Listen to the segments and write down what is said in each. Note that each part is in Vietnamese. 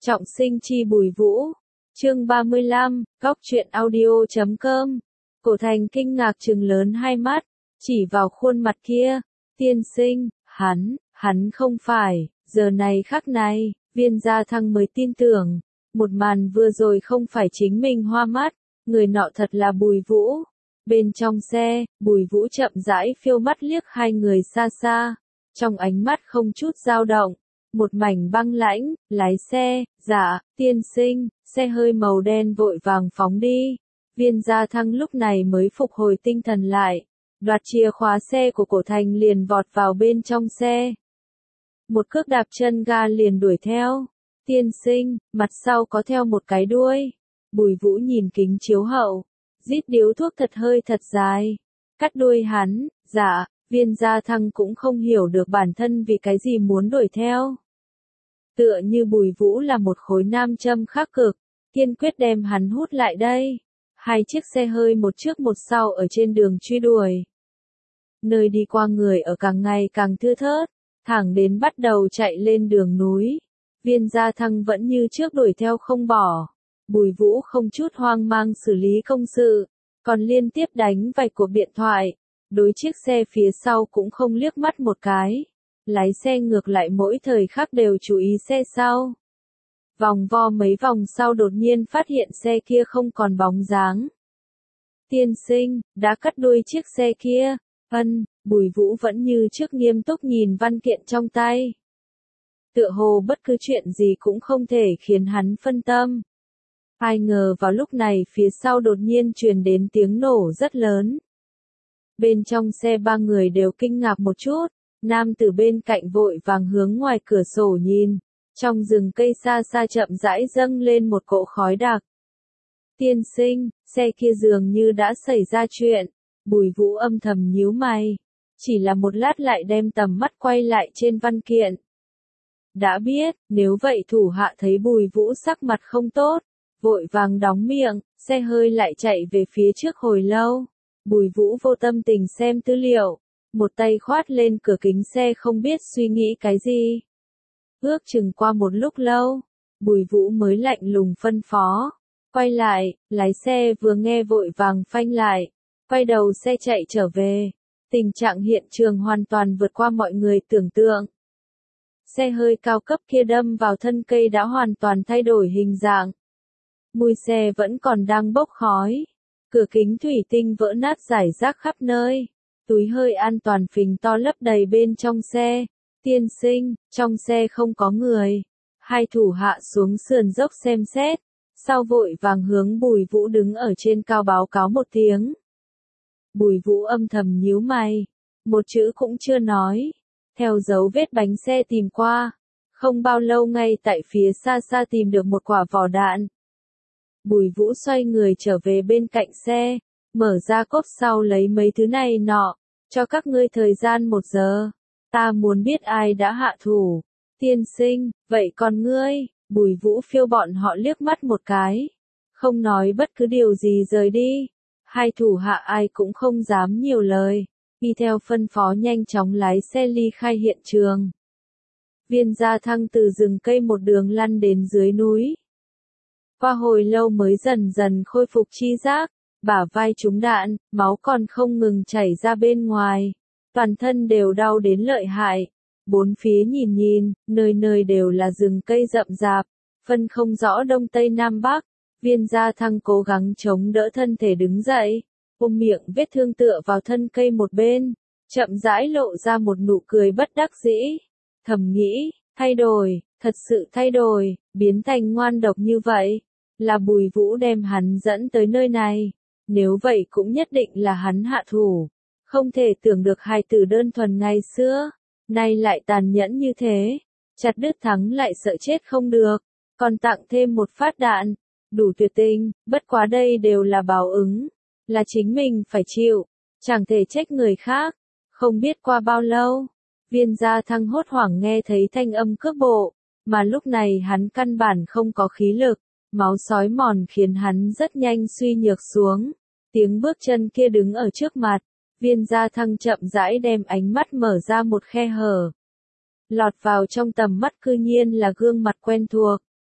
Trọng sinh chi Bùi Vũ. Chương 35, góc truyện audio.com. Cổ Thành kinh ngạc trừng lớn hai mắt, chỉ vào khuôn mặt kia. Tiên sinh, hắn không phải, giờ này khắc này, Viên Gia Thăng mới tin tưởng. Một màn vừa rồi không phải chính mình hoa mắt, người nọ thật là Bùi Vũ. Bên trong xe, Bùi Vũ chậm rãi phiêu mắt liếc hai người xa xa, trong ánh mắt không chút dao động. Một mảnh băng lãnh, lái xe, dạ, tiên sinh, xe hơi màu đen vội vàng phóng đi. Viên Gia Thăng lúc này mới phục hồi tinh thần lại, đoạt chìa khóa xe của Cổ Thành liền vọt vào bên trong xe. Một cước đạp chân ga liền đuổi theo. Tiên sinh, mặt sau có theo một cái đuôi. Bùi Vũ nhìn kính chiếu hậu, rít điếu thuốc thật hơi thật dài. Cắt đuôi hắn, dạ. Viên Gia Thăng cũng không hiểu được bản thân vì cái gì muốn đuổi theo. Tựa như Bùi Vũ là một khối nam châm khắc cực, kiên quyết đem hắn hút lại đây. Hai chiếc xe hơi một trước một sau ở trên đường truy đuổi. Nơi đi qua người ở càng ngày càng thưa thớt, thẳng đến bắt đầu chạy lên đường núi. Viên Gia Thăng vẫn như trước đuổi theo không bỏ. Bùi Vũ không chút hoang mang xử lý công sự, còn liên tiếp đánh vài cuộc điện thoại. Đối chiếc xe phía sau cũng không liếc mắt một cái. Lái xe ngược lại mỗi thời khắc đều chú ý xe sau. Vòng vo mấy vòng sau đột nhiên phát hiện xe kia không còn bóng dáng. Tiên sinh, đã cắt đuôi chiếc xe kia. Bùi Vũ vẫn như trước nghiêm túc nhìn văn kiện trong tay. Tựa hồ bất cứ chuyện gì cũng không thể khiến hắn phân tâm. Ai ngờ vào lúc này phía sau đột nhiên truyền đến tiếng nổ rất lớn. Bên trong xe ba người đều kinh ngạc một chút, nam tử bên cạnh vội vàng hướng ngoài cửa sổ nhìn, trong rừng cây xa xa chậm rãi dâng lên một cỗ khói đặc. Tiên sinh, xe kia dường như đã xảy ra chuyện, Bùi Vũ âm thầm nhíu mày, chỉ là một lát lại đem tầm mắt quay lại trên văn kiện. Đã biết, nếu vậy thủ hạ thấy Bùi Vũ sắc mặt không tốt, vội vàng đóng miệng, xe hơi lại chạy về phía trước hồi lâu. Bùi Vũ vô tâm tình xem tư liệu, một tay khoát lên cửa kính xe không biết suy nghĩ cái gì. Ước chừng qua một lúc lâu, Bùi Vũ mới lạnh lùng phân phó. Quay lại, lái xe vừa nghe vội vàng phanh lại, quay đầu xe chạy trở về. Tình trạng hiện trường hoàn toàn vượt qua mọi người tưởng tượng. Xe hơi cao cấp kia đâm vào thân cây đã hoàn toàn thay đổi hình dạng. Mùi xe vẫn còn đang bốc khói. Cửa kính thủy tinh vỡ nát rải rác khắp nơi. Túi hơi an toàn phình to lấp đầy bên trong xe. Tiên sinh, trong xe không có người. Hai thủ hạ xuống sườn dốc xem xét. Sau vội vàng hướng Bùi Vũ đứng ở trên cao báo cáo một tiếng. Bùi Vũ âm thầm nhíu mày. Một chữ cũng chưa nói. Theo dấu vết bánh xe tìm qua. Không bao lâu ngay tại phía xa xa tìm được một quả vỏ đạn. Bùi Vũ xoay người trở về bên cạnh xe, mở ra cốp sau lấy mấy thứ này nọ, cho các ngươi thời gian 1 giờ. Ta muốn biết ai đã hạ thủ. Tiên sinh, vậy còn ngươi? Bùi Vũ phiêu bọn họ liếc mắt một cái, không nói bất cứ điều gì rời đi. Hai thủ hạ ai cũng không dám nhiều lời, đi theo phân phó nhanh chóng lái xe ly khai hiện trường. Viên Gia Thăng từ rừng cây một đường lăn đến dưới núi. Qua hồi lâu mới dần dần khôi phục chi giác, bả vai trúng đạn, máu còn không ngừng chảy ra bên ngoài. Toàn thân đều đau đến lợi hại. Bốn phía nhìn, nơi nơi đều là rừng cây rậm rạp, phân không rõ đông tây nam bắc. Viên Gia Thăng cố gắng chống đỡ thân thể đứng dậy, ôm miệng vết thương tựa vào thân cây một bên, chậm rãi lộ ra một nụ cười bất đắc dĩ. Thầm nghĩ, thay đổi, thật sự thay đổi, biến thành ngoan độc như vậy. Là Bùi Vũ đem hắn dẫn tới nơi này, nếu vậy cũng nhất định là hắn hạ thủ. Không thể tưởng được hài tử đơn thuần ngày xưa, nay lại tàn nhẫn như thế, chặt đứt thắng lại sợ chết không được, còn tặng thêm một phát đạn, đủ tuyệt tình, bất quá đây đều là báo ứng, là chính mình phải chịu, chẳng thể trách người khác. Không biết qua bao lâu, Viên Gia Thăng hốt hoảng nghe thấy thanh âm cước bộ, mà lúc này hắn căn bản không có khí lực. Máu sói mòn khiến hắn rất nhanh suy nhược xuống. Tiếng bước chân kia đứng ở trước mặt. Viên Gia Thăng chậm rãi đem ánh mắt mở ra một khe hở. Lọt vào trong tầm mắt cư nhiên là gương mặt quen thuộc.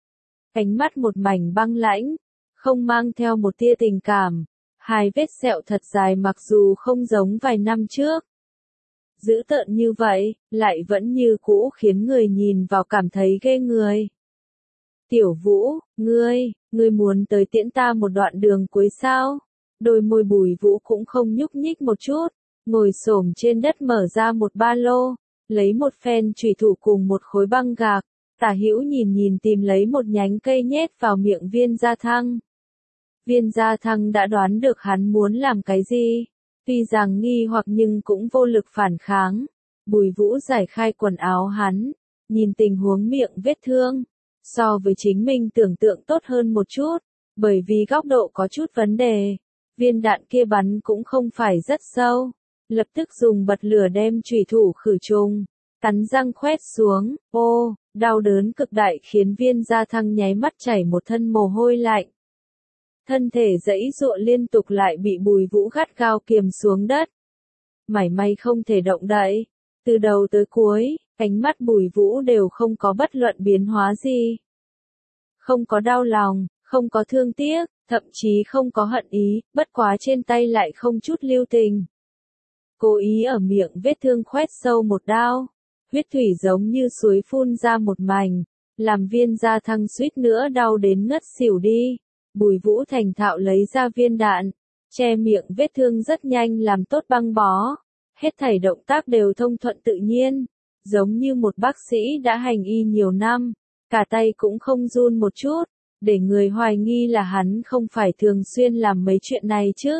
ánh mắt một mảnh băng lãnh, không mang theo một tia tình cảm, hai vết sẹo thật dài mặc dù không giống vài năm trước. Dữ tợn như vậy, lại vẫn như cũ khiến người nhìn vào cảm thấy ghê người. Tiểu Vũ, ngươi muốn tới tiễn ta một đoạn đường cuối sao? Đôi môi Bùi Vũ cũng không nhúc nhích một chút, ngồi xổm trên đất mở ra một ba lô, lấy một phen chùy thủ cùng một khối băng gạc, tả hữu nhìn tìm lấy một nhánh cây nhét vào miệng Viên Gia Thăng. Viên Gia Thăng đã đoán được hắn muốn làm cái gì, tuy rằng nghi hoặc nhưng cũng vô lực phản kháng. Bùi Vũ giải khai quần áo hắn, nhìn tình huống miệng vết thương, so với chính mình tưởng tượng tốt hơn một chút, bởi vì góc độ có chút vấn đề, viên đạn kia bắn cũng không phải rất sâu. Lập tức dùng bật lửa đem chùy thủ khử trùng, cắn răng khoét xuống, ô, đau đớn cực đại khiến Viên Gia Thăng nháy mắt chảy một thân mồ hôi lạnh. Thân thể giãy giụa liên tục lại bị Bùi Vũ gắt gao kiềm xuống đất. Mảy may không thể động đậy, từ đầu tới cuối, ánh mắt Bùi Vũ đều không có bất luận biến hóa gì. Không có đau lòng, không có thương tiếc, thậm chí không có hận ý, bất quá trên tay lại không chút lưu tình. Cố ý ở miệng vết thương khoét sâu một đao, huyết thủy giống như suối phun ra một mảnh, làm Viên Gia Thăng suýt nữa đau đến ngất xỉu đi. Bùi Vũ thành thạo lấy ra viên đạn, che miệng vết thương rất nhanh làm tốt băng bó. Hết thảy động tác đều thông thuận tự nhiên, giống như một bác sĩ đã hành y nhiều năm, cả tay cũng không run một chút, để người hoài nghi là hắn không phải thường xuyên làm mấy chuyện này chứ.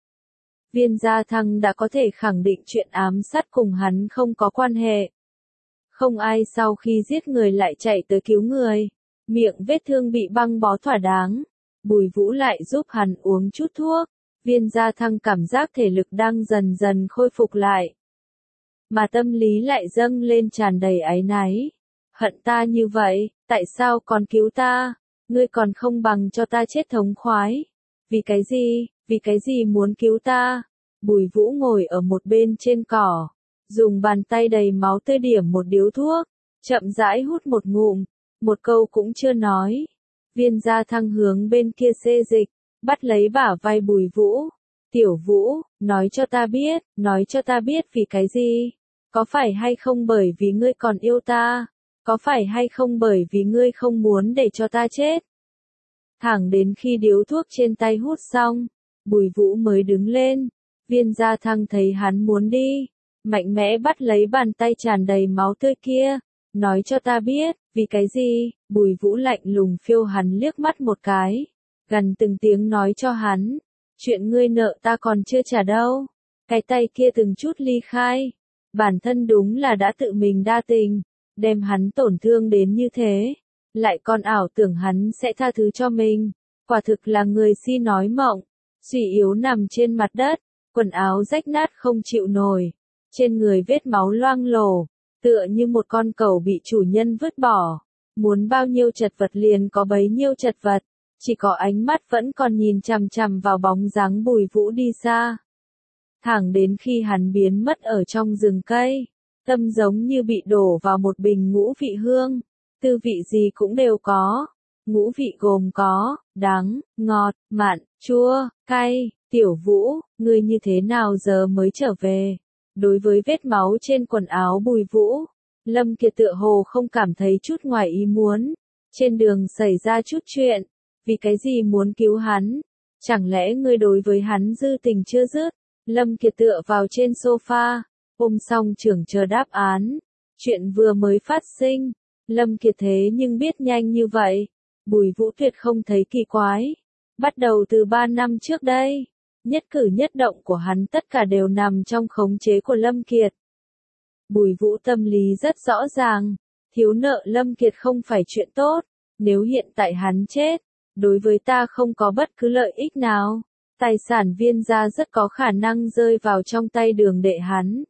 Viên Gia Thăng đã có thể khẳng định chuyện ám sát cùng hắn không có quan hệ. Không ai sau khi giết người lại chạy tới cứu người, miệng vết thương bị băng bó thỏa đáng. Bùi Vũ lại giúp hắn uống chút thuốc, Viên Gia Thăng cảm giác thể lực đang dần dần khôi phục lại. Mà tâm lý lại dâng lên tràn đầy áy náy. Hận ta như vậy, tại sao còn cứu ta? Ngươi còn không bằng cho ta chết thống khoái. Vì cái gì muốn cứu ta? Bùi Vũ ngồi ở một bên trên cỏ, dùng bàn tay đầy máu tươi điểm một điếu thuốc, chậm rãi hút một ngụm, một câu cũng chưa nói. Viên Gia Thăng hướng bên kia xê dịch, bắt lấy bả vai Bùi Vũ. Tiểu Vũ, nói cho ta biết vì cái gì? Có phải hay không bởi vì ngươi còn yêu ta? Có phải hay không bởi vì ngươi không muốn để cho ta chết? Thẳng đến khi điếu thuốc trên tay hút xong, Bùi Vũ mới đứng lên. Viên Gia Thăng thấy hắn muốn đi, mạnh mẽ bắt lấy bàn tay tràn đầy máu tươi kia. Nói cho ta biết, vì cái gì? Bùi Vũ lạnh lùng phiêu hắn liếc mắt một cái, gần từng tiếng nói cho hắn, chuyện ngươi nợ ta còn chưa trả đâu. Cái tay kia từng chút ly khai, bản thân đúng là đã tự mình đa tình, đem hắn tổn thương đến như thế, lại còn ảo tưởng hắn sẽ tha thứ cho mình, quả thực là người si nói mộng. Suy yếu nằm trên mặt đất, quần áo rách nát không chịu nổi, trên người vết máu loang lổ, tựa như một con cẩu bị chủ nhân vứt bỏ, muốn bao nhiêu chật vật liền có bấy nhiêu chật vật, chỉ có ánh mắt vẫn còn nhìn chằm chằm vào bóng dáng Bùi Vũ đi xa. Thẳng đến khi hắn biến mất ở trong rừng cây, tâm giống như bị đổ vào một bình ngũ vị hương, tư vị gì cũng đều có. Ngũ vị gồm có, đắng, ngọt, mặn, chua, cay. Tiểu Vũ, ngươi như thế nào giờ mới trở về? Đối với vết máu trên quần áo Bùi Vũ, Lâm Kiệt tựa hồ không cảm thấy chút ngoài ý muốn. Trên đường xảy ra chút chuyện, vì cái gì muốn cứu hắn? Chẳng lẽ ngươi đối với hắn dư tình chưa dứt? Lâm Kiệt tựa vào trên sofa, ôm song trưởng chờ đáp án. Chuyện vừa mới phát sinh, Lâm Kiệt thế nhưng biết nhanh như vậy. Bùi Vũ tuyệt không thấy kỳ quái. Bắt đầu từ 3 năm trước đây, nhất cử nhất động của hắn tất cả đều nằm trong khống chế của Lâm Kiệt. Bùi Vũ tâm lý rất rõ ràng, thiếu nợ Lâm Kiệt không phải chuyện tốt, nếu hiện tại hắn chết, đối với ta không có bất cứ lợi ích nào, tài sản Viên gia rất có khả năng rơi vào trong tay Đường đệ hắn.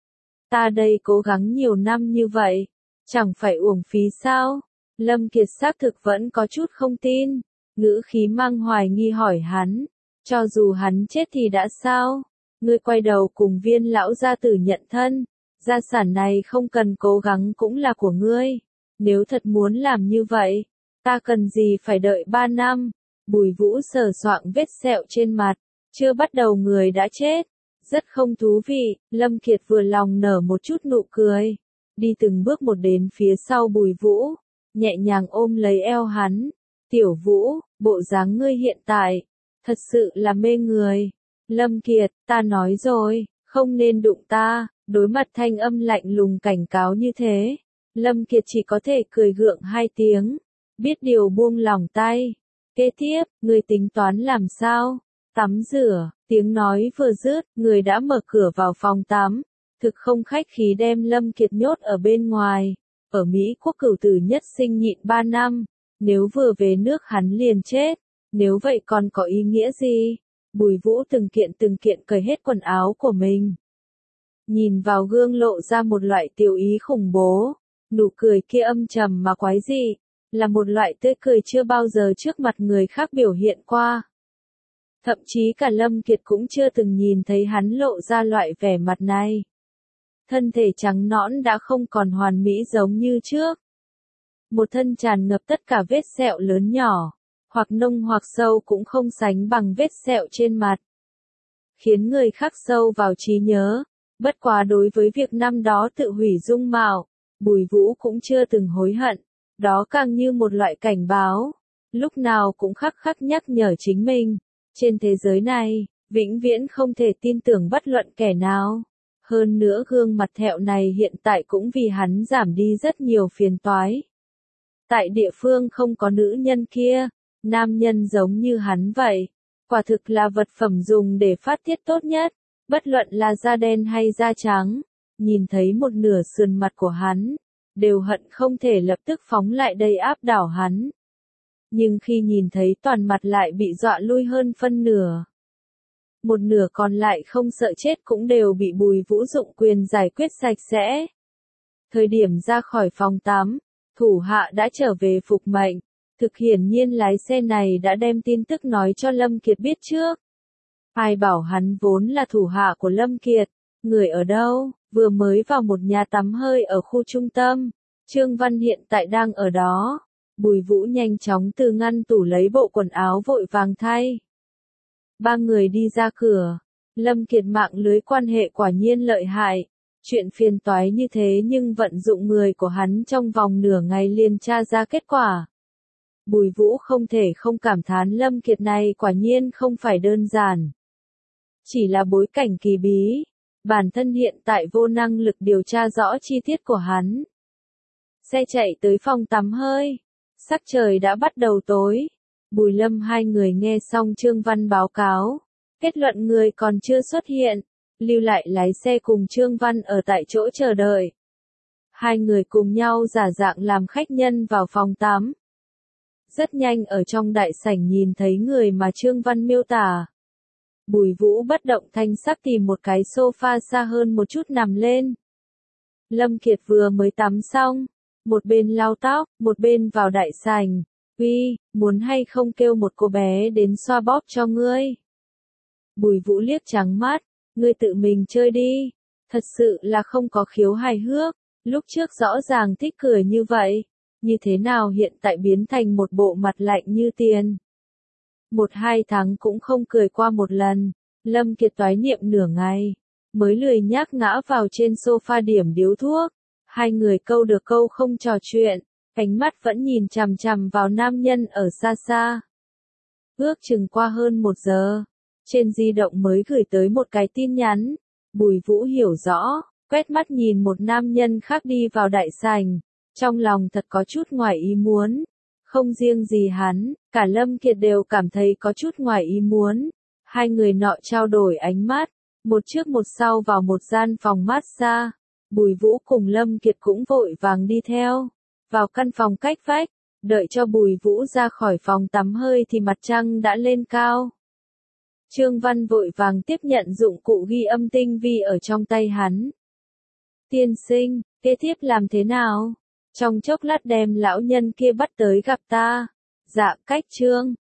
Ta đây cố gắng nhiều năm như vậy, chẳng phải uổng phí sao? Lâm Kiệt xác thực vẫn có chút không tin, ngữ khí mang hoài nghi hỏi hắn, cho dù hắn chết thì đã sao? Ngươi quay đầu cùng Viên lão gia tử nhận thân, gia sản này không cần cố gắng cũng là của ngươi. Nếu thật muốn làm như vậy, Ta cần gì phải đợi 3 năm? Bùi Vũ sờ soạng vết sẹo trên mặt, chưa bắt đầu người đã chết. Rất không thú vị, Lâm Kiệt vừa lòng nở một chút nụ cười. Đi từng bước một đến phía sau Bùi Vũ, nhẹ nhàng ôm lấy eo hắn. Tiểu Vũ, bộ dáng ngươi hiện tại, thật sự là mê người. Lâm Kiệt, ta nói rồi, không nên đụng ta. Đối mặt thanh âm lạnh lùng cảnh cáo như thế, Lâm Kiệt chỉ có thể cười gượng 2 tiếng, biết điều buông lỏng tay. Kế tiếp, người tính toán làm sao? Tắm rửa, tiếng nói vừa dứt, người đã mở cửa vào phòng tắm, thực không khách khí đem Lâm Kiệt nhốt ở bên ngoài. Ở Mỹ quốc cửu tử nhất sinh nhịn 3 năm, nếu vừa về nước hắn liền chết, nếu vậy còn có ý nghĩa gì? Bùi Vũ từng kiện cởi hết quần áo của mình. Nhìn vào gương lộ ra một loại tiểu ý khủng bố, nụ cười kia âm trầm mà quái dị, là một loại tươi cười chưa bao giờ trước mặt người khác biểu hiện qua. Thậm chí cả Lâm Kiệt cũng chưa từng nhìn thấy hắn lộ ra loại vẻ mặt này. Thân thể trắng nõn đã không còn hoàn mỹ giống như trước. Một thân tràn ngập tất cả vết sẹo lớn nhỏ, hoặc nông hoặc sâu cũng không sánh bằng vết sẹo trên mặt. Khiến người khắc sâu vào trí nhớ. Bất quá đối với việc năm đó tự hủy dung mạo, Bùi Vũ cũng chưa từng hối hận, đó càng như một loại cảnh báo, lúc nào cũng khắc khắc nhắc nhở chính mình, trên thế giới này, vĩnh viễn không thể tin tưởng bất luận kẻ nào. Hơn nữa gương mặt thẹo này hiện tại cũng vì hắn giảm đi rất nhiều phiền toái. Tại địa phương không có nữ nhân kia, nam nhân giống như hắn vậy, quả thực là vật phẩm dùng để phát tiết tốt nhất. Bất luận là da đen hay da trắng, nhìn thấy một nửa sườn mặt của hắn, đều hận không thể lập tức phóng lại đây áp đảo hắn. Nhưng khi nhìn thấy toàn mặt lại bị dọa lui hơn phân nửa. Một nửa còn lại không sợ chết cũng đều bị Bùi Vũ dụng quyền giải quyết sạch sẽ. Thời điểm ra khỏi phòng tắm, thủ hạ đã trở về phục mệnh, thực hiển nhiên lái xe này đã đem tin tức nói cho Lâm Kiệt biết trước. Ai bảo hắn vốn là thủ hạ của Lâm Kiệt, người ở đâu, vừa mới vào một nhà tắm hơi ở khu trung tâm, Trương Văn hiện tại đang ở đó. Bùi Vũ nhanh chóng từ ngăn tủ lấy bộ quần áo vội vàng thay. 3 người đi ra cửa, Lâm Kiệt mạng lưới quan hệ quả nhiên lợi hại, chuyện phiền toái như thế nhưng vận dụng người của hắn trong vòng nửa ngày liền tra ra kết quả. Bùi Vũ không thể không cảm thán Lâm Kiệt này quả nhiên không phải đơn giản. Chỉ là bối cảnh kỳ bí, bản thân hiện tại vô năng lực điều tra rõ chi tiết của hắn. Xe chạy tới phòng tắm hơi, sắc trời đã bắt đầu tối. Bùi Lâm hai người nghe xong Trương Văn báo cáo, kết luận người còn chưa xuất hiện, lưu lại lái xe cùng Trương Văn ở tại chỗ chờ đợi. Hai người cùng nhau giả dạng làm khách nhân vào phòng tắm. Rất nhanh ở trong đại sảnh nhìn thấy người mà Trương Văn miêu tả. Bùi Vũ bất động thanh sắc tìm một cái sofa xa hơn một chút nằm lên. Lâm Kiệt vừa mới tắm xong, một bên lau tóc, một bên vào đại sảnh. Uy, muốn hay không kêu một cô bé đến xoa bóp cho ngươi? Bùi Vũ liếc trắng mắt, ngươi tự mình chơi đi. Thật sự là không có khiếu hài hước, lúc trước rõ ràng thích cười như vậy, như thế nào hiện tại biến thành một bộ mặt lạnh như tiền. 1-2 tháng cũng không cười qua một lần, Lâm Kiệt toái niệm nửa ngày, mới lười nhác ngã vào trên sofa điểm điếu thuốc. Hai người câu được câu không trò chuyện, ánh mắt vẫn nhìn chằm chằm vào nam nhân ở xa xa. Ước chừng qua hơn 1 giờ, trên di động mới gửi tới một cái tin nhắn. Bùi Vũ hiểu rõ, quét mắt nhìn một nam nhân khác đi vào đại sảnh, trong lòng thật có chút ngoài ý muốn. Không riêng gì hắn, cả Lâm Kiệt đều cảm thấy có chút ngoài ý muốn. Hai người nọ trao đổi ánh mắt, một trước một sau vào một gian phòng massage. Bùi Vũ cùng Lâm Kiệt cũng vội vàng đi theo, vào căn phòng cách vách, đợi cho Bùi Vũ ra khỏi phòng tắm hơi thì mặt trăng đã lên cao. Trương Văn vội vàng tiếp nhận dụng cụ ghi âm tinh vi ở trong tay hắn. Tiên sinh, kế tiếp làm thế nào? Trong chốc lát đem lão nhân kia bắt tới gặp ta. Dạ, cách Trương.